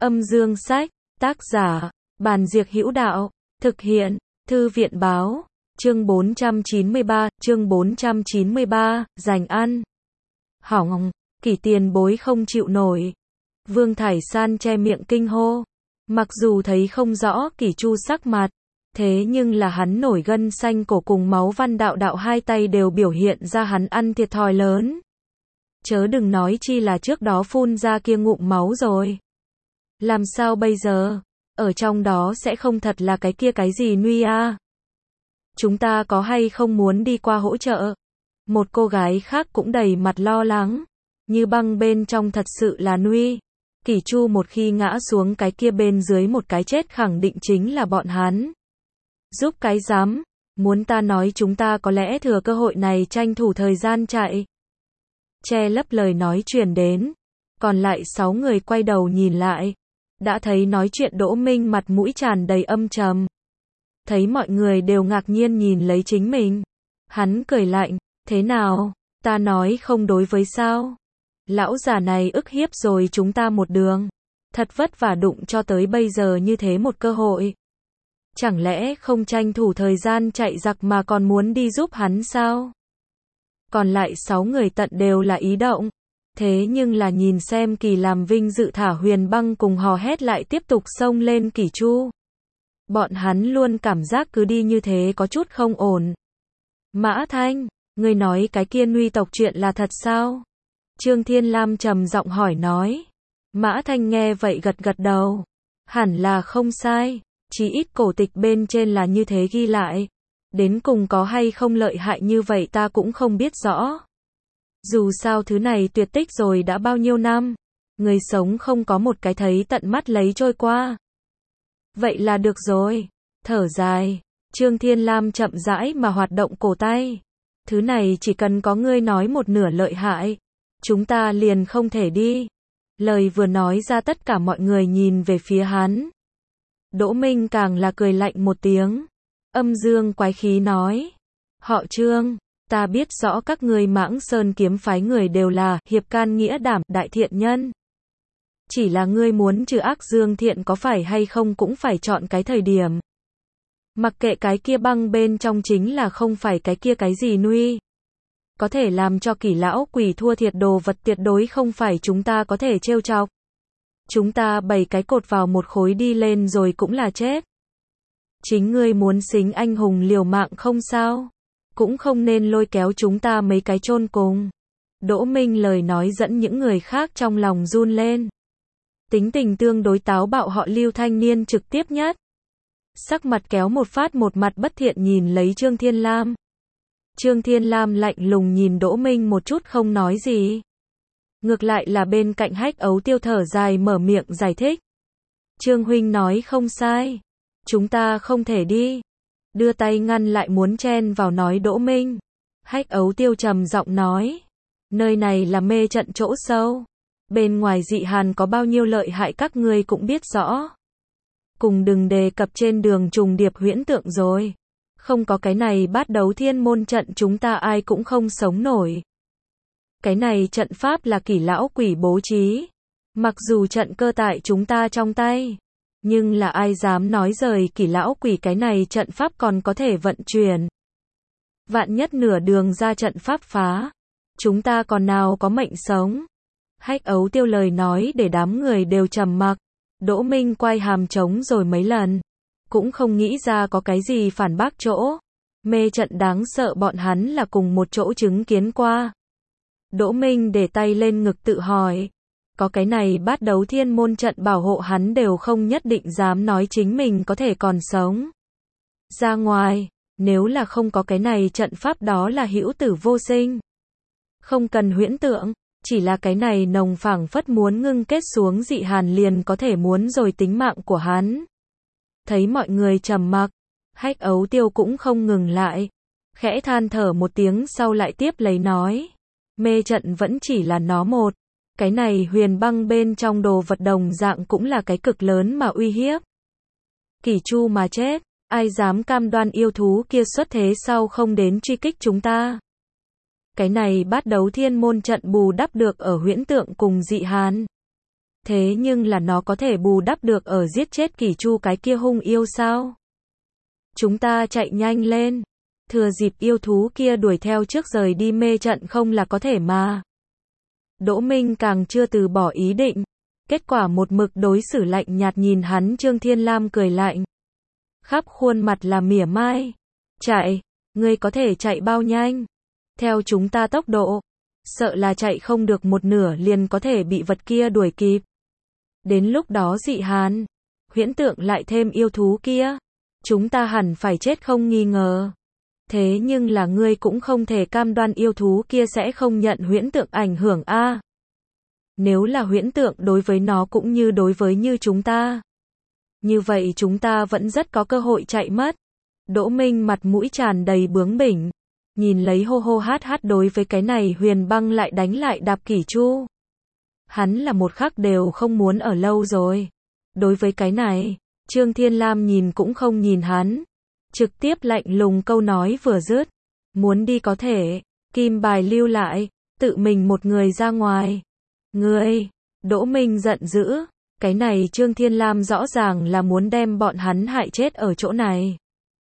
Âm dương sách, tác giả, Bàn Diệc Hữu Đạo, thực hiện, Thư viện báo, chương 493, dành ăn. Hỏng, Kỷ tiền bối không chịu nổi. Vương Thải San che miệng kinh hô. Mặc dù thấy không rõ Kỷ Chu sắc mặt, thế nhưng là hắn nổi gân xanh cổ cùng máu văn đạo đạo hai tay đều biểu hiện ra hắn ăn thiệt thòi lớn. Chớ đừng nói chi là trước đó phun ra kia ngụm máu rồi. Làm sao bây giờ? Ở trong đó sẽ không thật là cái kia cái gì Nuy a? Chúng ta có hay không muốn đi qua hỗ trợ? Một cô gái khác cũng đầy mặt lo lắng. Như băng bên trong thật sự là Nuy. Kỷ Chu một khi ngã xuống cái kia bên dưới một cái chết khẳng định chính là bọn hắn. Giúp cái dám, muốn ta nói chúng ta có lẽ thừa cơ hội này tranh thủ thời gian chạy. Che lấp lời nói truyền đến. Còn lại 6 người quay đầu nhìn lại. Đã thấy nói chuyện Đỗ Minh mặt mũi tràn đầy âm trầm. Thấy mọi người đều ngạc nhiên nhìn lấy chính mình. Hắn cười lạnh, thế nào, ta nói không đối với sao? Lão già này ức hiếp rồi chúng ta một đường. Thật vất vả đụng cho tới bây giờ như thế một cơ hội. Chẳng lẽ không tranh thủ thời gian chạy giặc mà còn muốn đi giúp hắn sao? Còn lại 6 người tận đều là ý động. Thế nhưng là nhìn xem Kỳ làm vinh dự thả Huyền Băng cùng hò hét lại tiếp tục xông lên Kỷ Chu. Bọn hắn luôn cảm giác cứ đi như thế có chút không ổn. Mã Thanh, ngươi nói cái kia Nuy tộc chuyện là thật sao? Trương Thiên Lam trầm giọng hỏi nói. Mã Thanh nghe vậy gật gật đầu. Hẳn là không sai, chỉ ít cổ tịch bên trên là như thế ghi lại. Đến cùng có hay không lợi hại như vậy ta cũng không biết rõ. Dù sao thứ này tuyệt tích rồi đã bao nhiêu năm, người sống không có một cái thấy tận mắt lấy trôi qua. Vậy là được rồi. Thở dài, Trương Thiên Lam chậm rãi mà hoạt động cổ tay. Thứ này chỉ cần có ngươi nói một nửa lợi hại, chúng ta liền không thể đi. Lời vừa nói ra tất cả mọi người nhìn về phía hắn. Đỗ Minh càng là cười lạnh một tiếng. Âm dương quái khí nói. Họ Trương, ta biết rõ các ngươi Mãng Sơn kiếm phái người đều là hiệp can nghĩa đảm, đại thiện nhân. Chỉ là ngươi muốn trừ ác dương thiện có phải hay không cũng phải chọn cái thời điểm. Mặc kệ cái kia băng bên trong chính là không phải cái kia cái gì Nuy. Có thể làm cho Kỷ lão quỷ thua thiệt đồ vật tuyệt đối không phải chúng ta có thể trêu chọc. Chúng ta bày cái cột vào một khối đi lên rồi cũng là chết. Chính ngươi muốn xính anh hùng liều mạng không sao? Cũng không nên lôi kéo chúng ta mấy cái chôn cùng. Đỗ Minh lời nói dẫn những người khác trong lòng run lên. Tính tình tương đối táo bạo họ Lưu thanh niên trực tiếp nhất. Sắc mặt kéo một phát một mặt bất thiện nhìn lấy Trương Thiên Lam. Trương Thiên Lam lạnh lùng nhìn Đỗ Minh một chút không nói gì. Ngược lại là bên cạnh Hách Ấu Tiêu thở dài mở miệng giải thích. Trương huynh nói không sai. Chúng ta không thể đi. Đưa tay ngăn lại muốn chen vào nói Đỗ Minh. Hách Ấu Tiêu trầm giọng nói. Nơi này là mê trận chỗ sâu. Bên ngoài dị hàn có bao nhiêu lợi hại các ngươi cũng biết rõ. Cùng đừng đề cập trên đường trùng điệp huyễn tượng rồi. Không có cái này bát đấu thiên môn trận chúng ta ai cũng không sống nổi. Cái này trận pháp là Kỷ lão quỷ bố trí. Mặc dù trận cơ tại chúng ta trong tay. Nhưng là ai dám nói rời Kỷ lão quỷ cái này trận pháp còn có thể vận chuyển. Vạn nhất nửa đường ra trận pháp phá. Chúng ta còn nào có mệnh sống. Hách Ấu Tiêu lời nói để đám người đều trầm mặc. Đỗ Minh quay hàm trống rồi mấy lần. Cũng không nghĩ ra có cái gì phản bác chỗ. Mê trận đáng sợ bọn hắn là cùng một chỗ chứng kiến qua. Đỗ Minh để tay lên ngực tự hỏi. Có cái này bát đấu thiên môn trận bảo hộ hắn đều không nhất định dám nói chính mình có thể còn sống. Ra ngoài, nếu là không có cái này trận pháp đó là hữu tử vô sinh. Không cần huyễn tượng, chỉ là cái này nồng phảng phất muốn ngưng kết xuống dị hàn liền có thể muốn rồi tính mạng của hắn. Thấy mọi người trầm mặc, Hách Ấu Tiêu cũng không ngừng lại. Khẽ than thở một tiếng sau lại tiếp lấy nói. Mê trận vẫn chỉ là nó một. Cái này Huyền Băng bên trong đồ vật đồng dạng cũng là cái cực lớn mà uy hiếp. Kỷ Chu mà chết, ai dám cam đoan yêu thú kia xuất thế sau không đến truy kích chúng ta. Cái này bát đấu thiên môn trận bù đắp được ở huyễn tượng cùng dị hàn. Thế nhưng là nó có thể bù đắp được ở giết chết Kỷ Chu cái kia hung yêu sao? Chúng ta chạy nhanh lên. Thừa dịp yêu thú kia đuổi theo trước rời đi mê trận không là có thể mà. Đỗ Minh càng chưa từ bỏ ý định. Kết quả một mực đối xử lạnh nhạt nhìn hắn Trương Thiên Lam cười lạnh. Khắp khuôn mặt là mỉa mai. Chạy, ngươi có thể chạy bao nhanh? Theo chúng ta tốc độ, sợ là chạy không được một nửa liền có thể bị vật kia đuổi kịp. Đến lúc đó dị hàn, huyễn tượng lại thêm yêu thú kia, chúng ta hẳn phải chết không nghi ngờ. Thế nhưng là ngươi cũng không thể cam đoan yêu thú kia sẽ không nhận huyễn tượng ảnh hưởng a. Nếu là huyễn tượng đối với nó cũng như đối với như chúng ta, như vậy chúng ta vẫn rất có cơ hội chạy mất. Đỗ Minh mặt mũi tràn đầy bướng bỉnh, nhìn lấy hô hô hát hát đối với cái này Huyền Băng lại đánh lại đạp Kỷ Chu. Hắn là một khắc đều không muốn ở lâu rồi. Đối với cái này, Trương Thiên Lam nhìn cũng không nhìn hắn, trực tiếp lạnh lùng câu nói vừa dứt. Muốn đi có thể, kim bài lưu lại, tự mình một người ra ngoài. Ngươi, Đỗ Minh giận dữ, cái này Trương Thiên Lam rõ ràng là muốn đem bọn hắn hại chết ở chỗ này.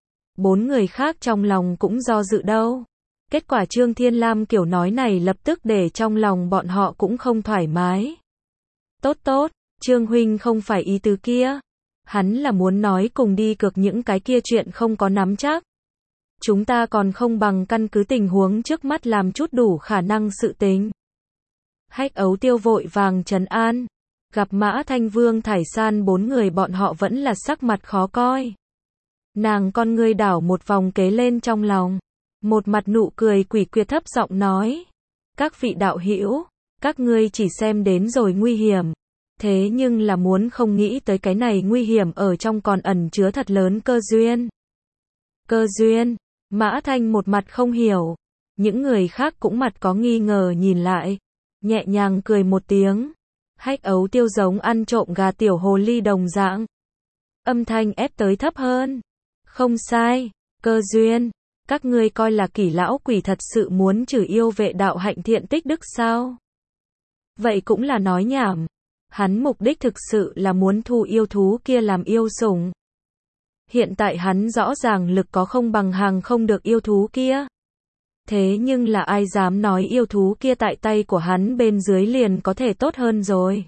4 người khác trong lòng cũng do dự đâu. Kết quả Trương Thiên Lam kiểu nói này lập tức để trong lòng bọn họ cũng không thoải mái. Tốt tốt, Trương huynh không phải ý tứ kia. Hắn là muốn nói cùng đi cược những cái kia chuyện không có nắm chắc. Chúng ta còn không bằng căn cứ tình huống trước mắt làm chút đủ khả năng sự tình. Hách Ấu Tiêu vội vàng trấn an. Gặp Mã Thanh Vương Thải San 4 người bọn họ vẫn là sắc mặt khó coi. Nàng con ngươi đảo một vòng kế lên trong lòng. Một mặt nụ cười quỷ quyệt thấp giọng nói. Các vị đạo hữu, các ngươi chỉ xem đến rồi nguy hiểm. Thế nhưng là muốn không nghĩ tới cái này nguy hiểm ở trong còn ẩn chứa thật lớn cơ duyên. Cơ duyên, Mã Thanh một mặt không hiểu. Những người khác cũng mặt có nghi ngờ nhìn lại. Nhẹ nhàng cười một tiếng. Hách Ấu Tiêu giống ăn trộm gà tiểu hồ ly đồng dạng. Âm thanh ép tới thấp hơn. Không sai, cơ duyên. Các ngươi coi là Kỷ lão quỷ thật sự muốn trừ yêu vệ đạo hạnh thiện tích đức sao? Vậy cũng là nói nhảm. Hắn mục đích thực sự là muốn thu yêu thú kia làm yêu sủng. Hiện tại hắn rõ ràng lực có không bằng hàng không được yêu thú kia. Thế nhưng là ai dám nói yêu thú kia tại tay của hắn bên dưới liền có thể tốt hơn rồi.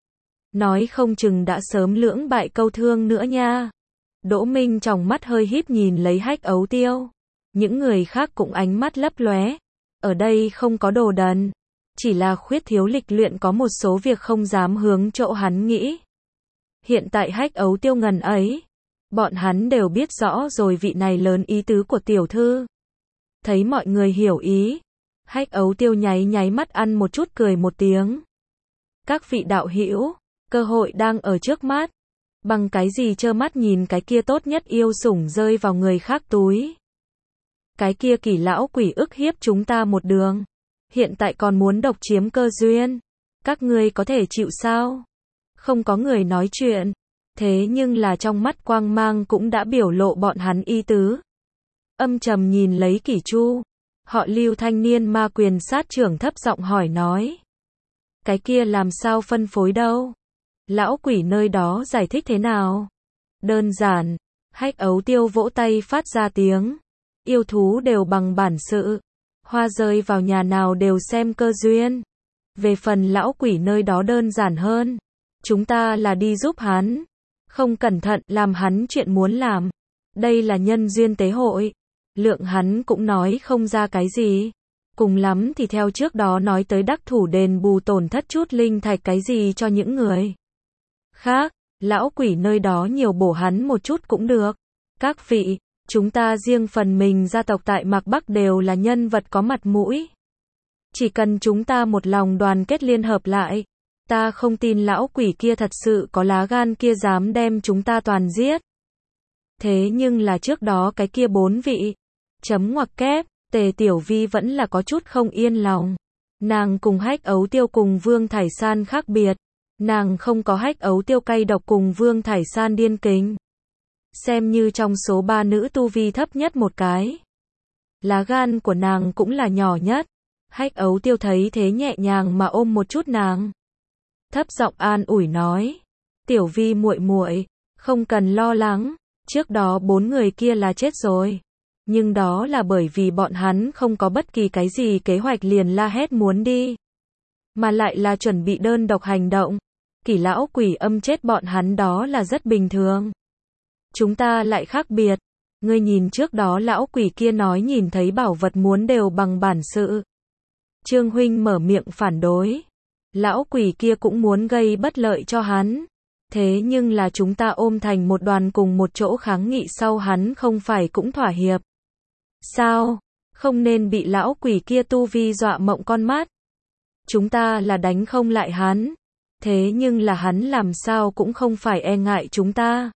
Nói không chừng đã sớm lưỡng bại câu thương nữa nha. Đỗ Minh trong mắt hơi híp nhìn lấy Hách Ấu Tiêu. Những người khác cũng ánh mắt lấp lóe. Ở đây không có đồ đần. Chỉ là khuyết thiếu lịch luyện có một số việc không dám hướng chỗ hắn nghĩ. Hiện tại Hách Ấu Tiêu ngần ấy. Bọn hắn đều biết rõ rồi vị này lớn ý tứ của tiểu thư. Thấy mọi người hiểu ý. Hách Ấu Tiêu nháy nháy mắt ăn một chút cười một tiếng. Các vị đạo hữu, cơ hội đang ở trước mắt. Bằng cái gì trơ mắt nhìn cái kia tốt nhất yêu sủng rơi vào người khác túi. Cái kia Kỷ lão quỷ ức hiếp chúng ta một đường. Hiện tại còn muốn độc chiếm cơ duyên. Các ngươi có thể chịu sao? Không có người nói chuyện. Thế nhưng là trong mắt quang mang cũng đã biểu lộ bọn hắn ý tứ. Âm trầm nhìn lấy Kỷ Chu. Họ Lưu thanh niên ma quyền sát trưởng thấp giọng hỏi nói. Cái kia làm sao phân phối đâu? Lão quỷ nơi đó giải thích thế nào? Đơn giản. Hách Ấu Tiêu vỗ tay phát ra tiếng. Yêu thú đều bằng bản sự. Hoa rơi vào nhà nào đều xem cơ duyên. Về phần lão quỷ nơi đó đơn giản hơn. Chúng ta là đi giúp hắn. Không cẩn thận làm hắn chuyện muốn làm. Đây là nhân duyên tế hội. Lượng hắn cũng nói không ra cái gì. Cùng lắm thì theo trước đó nói tới đắc thủ đền bù tổn thất chút linh thạch cái gì cho những người khác. Lão quỷ nơi đó nhiều bổ hắn một chút cũng được. Các vị, chúng ta riêng phần mình gia tộc tại Mạc Bắc đều là nhân vật có mặt mũi. Chỉ cần chúng ta một lòng đoàn kết liên hợp lại. Ta không tin lão quỷ kia thật sự có lá gan kia dám đem chúng ta toàn giết. Thế nhưng là trước đó cái kia 4 vị. Chấm ngoặc kép, Tề Tiểu Vi vẫn là có chút không yên lòng. Nàng cùng Hách Ấu Tiêu cùng Vương Thải San khác biệt. Nàng không có Hách Ấu Tiêu cay độc cùng Vương Thải San điên kính. Xem như trong số 3 nữ tu vi thấp nhất một cái. Lá gan của nàng cũng là nhỏ nhất. Hách Ấu Tiêu thấy thế nhẹ nhàng mà ôm một chút nàng. thấp giọng an ủi nói. Tiểu Vi muội muội, không cần lo lắng, trước đó 4 người kia là chết rồi. Nhưng đó là bởi vì bọn hắn không có bất kỳ cái gì kế hoạch liền la hét muốn đi. Mà lại là chuẩn bị đơn độc hành động. Kỷ lão quỷ âm chết bọn hắn đó là rất bình thường. Chúng ta lại khác biệt. Ngươi nhìn trước đó lão quỷ kia nói nhìn thấy bảo vật muốn đều bằng bản sự. Trương huynh mở miệng phản đối. Lão quỷ kia cũng muốn gây bất lợi cho hắn. Thế nhưng là chúng ta ôm thành một đoàn cùng một chỗ kháng nghị sau hắn không phải cũng thỏa hiệp. Sao? Không nên bị lão quỷ kia tu vi dọa mộng con mắt. Chúng ta là đánh không lại hắn. Thế nhưng là hắn làm sao cũng không phải e ngại chúng ta.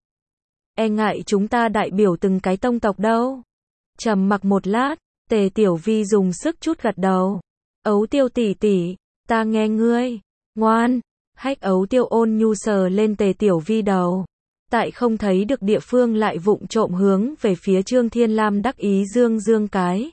E ngại chúng ta đại biểu từng cái tông tộc đâu. Trầm mặc một lát, Tề Tiểu Vi dùng sức chút gật đầu. Ấu Tiêu tỷ tỷ, ta nghe ngươi. Ngoan. Hách Ấu Tiêu ôn nhu sờ lên Tề Tiểu Vi đầu. Tại không thấy được địa phương lại vụng trộm hướng về phía Trương Thiên Lam đắc ý dương dương cái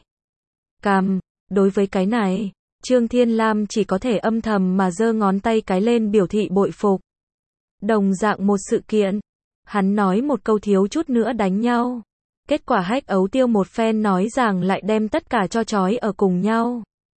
cằm. Đối với cái này, Trương Thiên Lam chỉ có thể âm thầm mà giơ ngón tay cái lên biểu thị bội phục. Đồng dạng một sự kiện, hắn nói một câu thiếu chút nữa đánh nhau. Kết quả Hách Ấu Tiêu một phen nói rằng lại đem tất cả cho trói ở cùng nhau.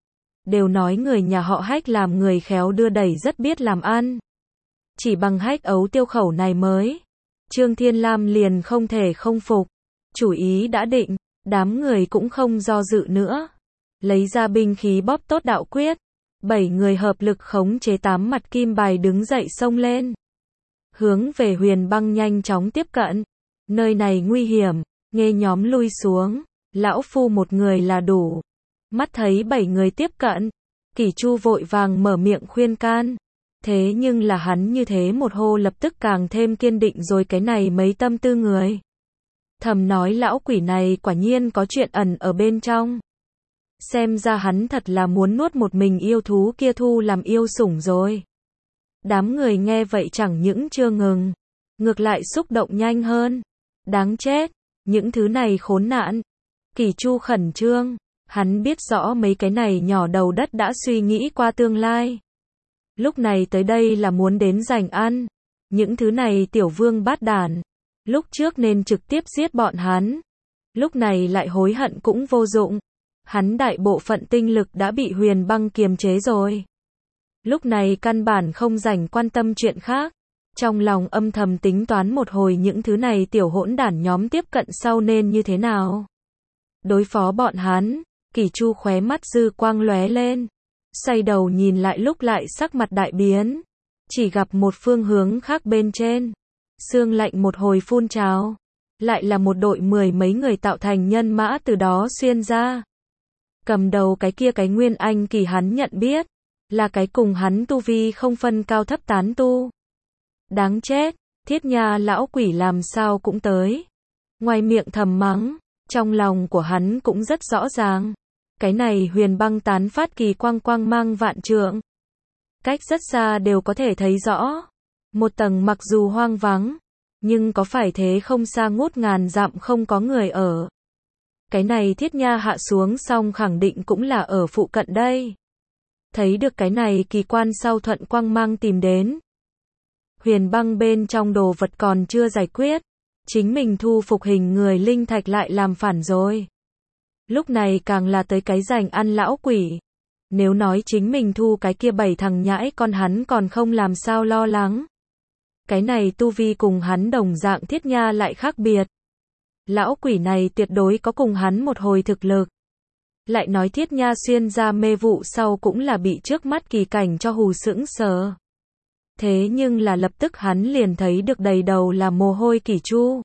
Đều nói người nhà họ Hách làm người khéo đưa đẩy rất biết làm ăn. Chỉ bằng Hách Ấu Tiêu khẩu này mới, Trương Thiên Lam liền không thể không phục. Chủ ý đã định, đám người cũng không do dự nữa. Lấy ra binh khí bóp tốt đạo quyết. 7 người hợp lực khống chế 8 mặt kim bài đứng dậy xông lên. Hướng về Huyền Băng nhanh chóng tiếp cận. Nơi này nguy hiểm, nghe nhóm lui xuống. Lão phu một người là đủ. Mắt thấy 7 người tiếp cận. Kỷ Chu vội vàng mở miệng khuyên can. Thế nhưng là hắn như thế một hô lập tức càng thêm kiên định rồi cái này mấy tâm tư người. Thầm nói lão quỷ này quả nhiên có chuyện ẩn ở bên trong. Xem ra hắn thật là muốn nuốt một mình yêu thú kia thu làm yêu sủng rồi. Đám người nghe vậy chẳng những chưa ngừng, ngược lại xúc động nhanh hơn. Đáng chết, những thứ này khốn nạn. Kỷ Chu khẩn trương, hắn biết rõ mấy cái này nhỏ đầu đất đã suy nghĩ qua tương lai. Lúc này tới đây là muốn đến giành ăn. Những thứ này tiểu vương bát đản, lúc trước nên trực tiếp giết bọn hắn. Lúc này lại hối hận cũng vô dụng. Hắn đại bộ phận tinh lực đã bị Huyền Băng kiềm chế rồi. Lúc này căn bản không rảnh quan tâm chuyện khác. Trong lòng âm thầm tính toán một hồi những thứ này tiểu hỗn đản nhóm tiếp cận sau nên như thế nào. Đối phó bọn hắn, Kỷ Chu khóe mắt dư quang lóe lên. Xoay đầu nhìn lại lúc lại sắc mặt đại biến. Chỉ gặp một phương hướng khác bên trên. Sương lạnh một hồi phun trào. Lại là một đội 10 mấy người tạo thành nhân mã từ đó xuyên ra. Cầm đầu cái kia cái Nguyên Anh kỳ hắn nhận biết. Là cái cùng hắn tu vi không phân cao thấp tán tu. Đáng chết, Thiết Nha lão quỷ làm sao cũng tới. Ngoài miệng thầm mắng, trong lòng của hắn cũng rất rõ ràng. Cái này Huyền Băng tán phát kỳ quang quang mang vạn trượng. Cách rất xa đều có thể thấy rõ. Một tầng mặc dù hoang vắng, nhưng có phải thế không xa ngút ngàn dặm không có người ở. Cái này Thiết Nha hạ xuống xong khẳng định cũng là ở phụ cận đây. Thấy được cái này kỳ quan sau thuận quang mang tìm đến. Huyền Băng bên trong đồ vật còn chưa giải quyết. Chính mình thu phục hình người linh thạch lại làm phản rồi. Lúc này càng là tới cái giành ăn lão quỷ. Nếu nói chính mình thu cái kia 7 thằng nhãi con hắn còn không làm sao lo lắng. Cái này tu vi cùng hắn đồng dạng Thiết Nha lại khác biệt. Lão quỷ này tuyệt đối có cùng hắn một hồi thực lực. Lại nói Thiết Nha xuyên ra mê vụ sau cũng là bị trước mắt kỳ cảnh cho hù sững sờ. Thế nhưng là lập tức hắn liền thấy được đầy đầu là mồ hôi Kỷ Chu.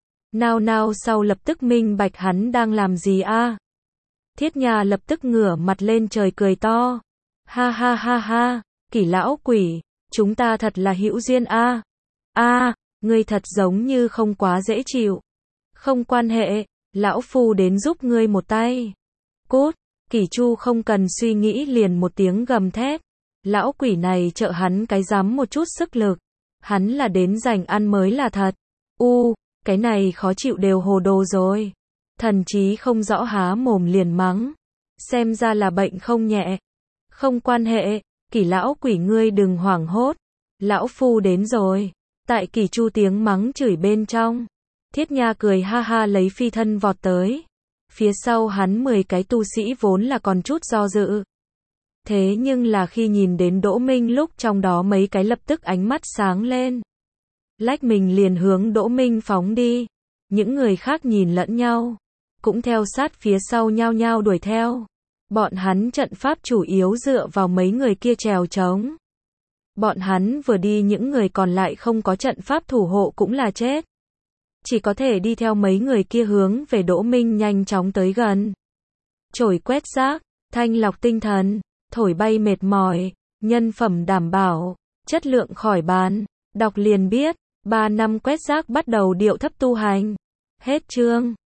Nao nao sau lập tức minh bạch hắn đang làm gì a? Thiết Nha lập tức ngửa mặt lên trời cười to. Ha ha ha ha, Kỷ lão quỷ, chúng ta thật là hữu duyên a. A, ngươi thật giống như không quá dễ chịu. Không quan hệ, lão phu đến giúp ngươi một tay. Cút, Kỷ Chu không cần suy nghĩ liền một tiếng gầm thét. Lão quỷ này trợ hắn cái dám một chút sức lực. Hắn là đến giành ăn mới là thật. Cái này khó chịu đều hồ đồ rồi. Thần trí không rõ há mồm liền mắng. Xem ra là bệnh không nhẹ. Không quan hệ, Kỷ lão quỷ ngươi đừng hoảng hốt. Lão phu đến rồi. Tại Kỳ Chu tiếng mắng chửi bên trong. Thiết Nha cười ha ha lấy phi thân vọt tới. Phía sau hắn 10 cái tu sĩ vốn là còn chút do dự. Thế nhưng là khi nhìn đến Đỗ Minh lúc trong đó mấy cái lập tức ánh mắt sáng lên. Lách mình liền hướng Đỗ Minh phóng đi. Những người khác nhìn lẫn nhau. Cũng theo sát phía sau nhao nhao đuổi theo. Bọn hắn trận pháp chủ yếu dựa vào mấy người kia trèo trống. Bọn hắn vừa đi những người còn lại không có trận pháp thủ hộ cũng là chết. Chỉ có thể đi theo mấy người kia hướng về Đỗ Minh nhanh chóng tới gần. Chổi quét rác, thanh lọc tinh thần, thổi bay mệt mỏi, nhân phẩm đảm bảo, chất lượng khỏi bàn. Đọc liền biết, 3 năm quét rác bắt đầu điệu thấp tu hành. Hết chương.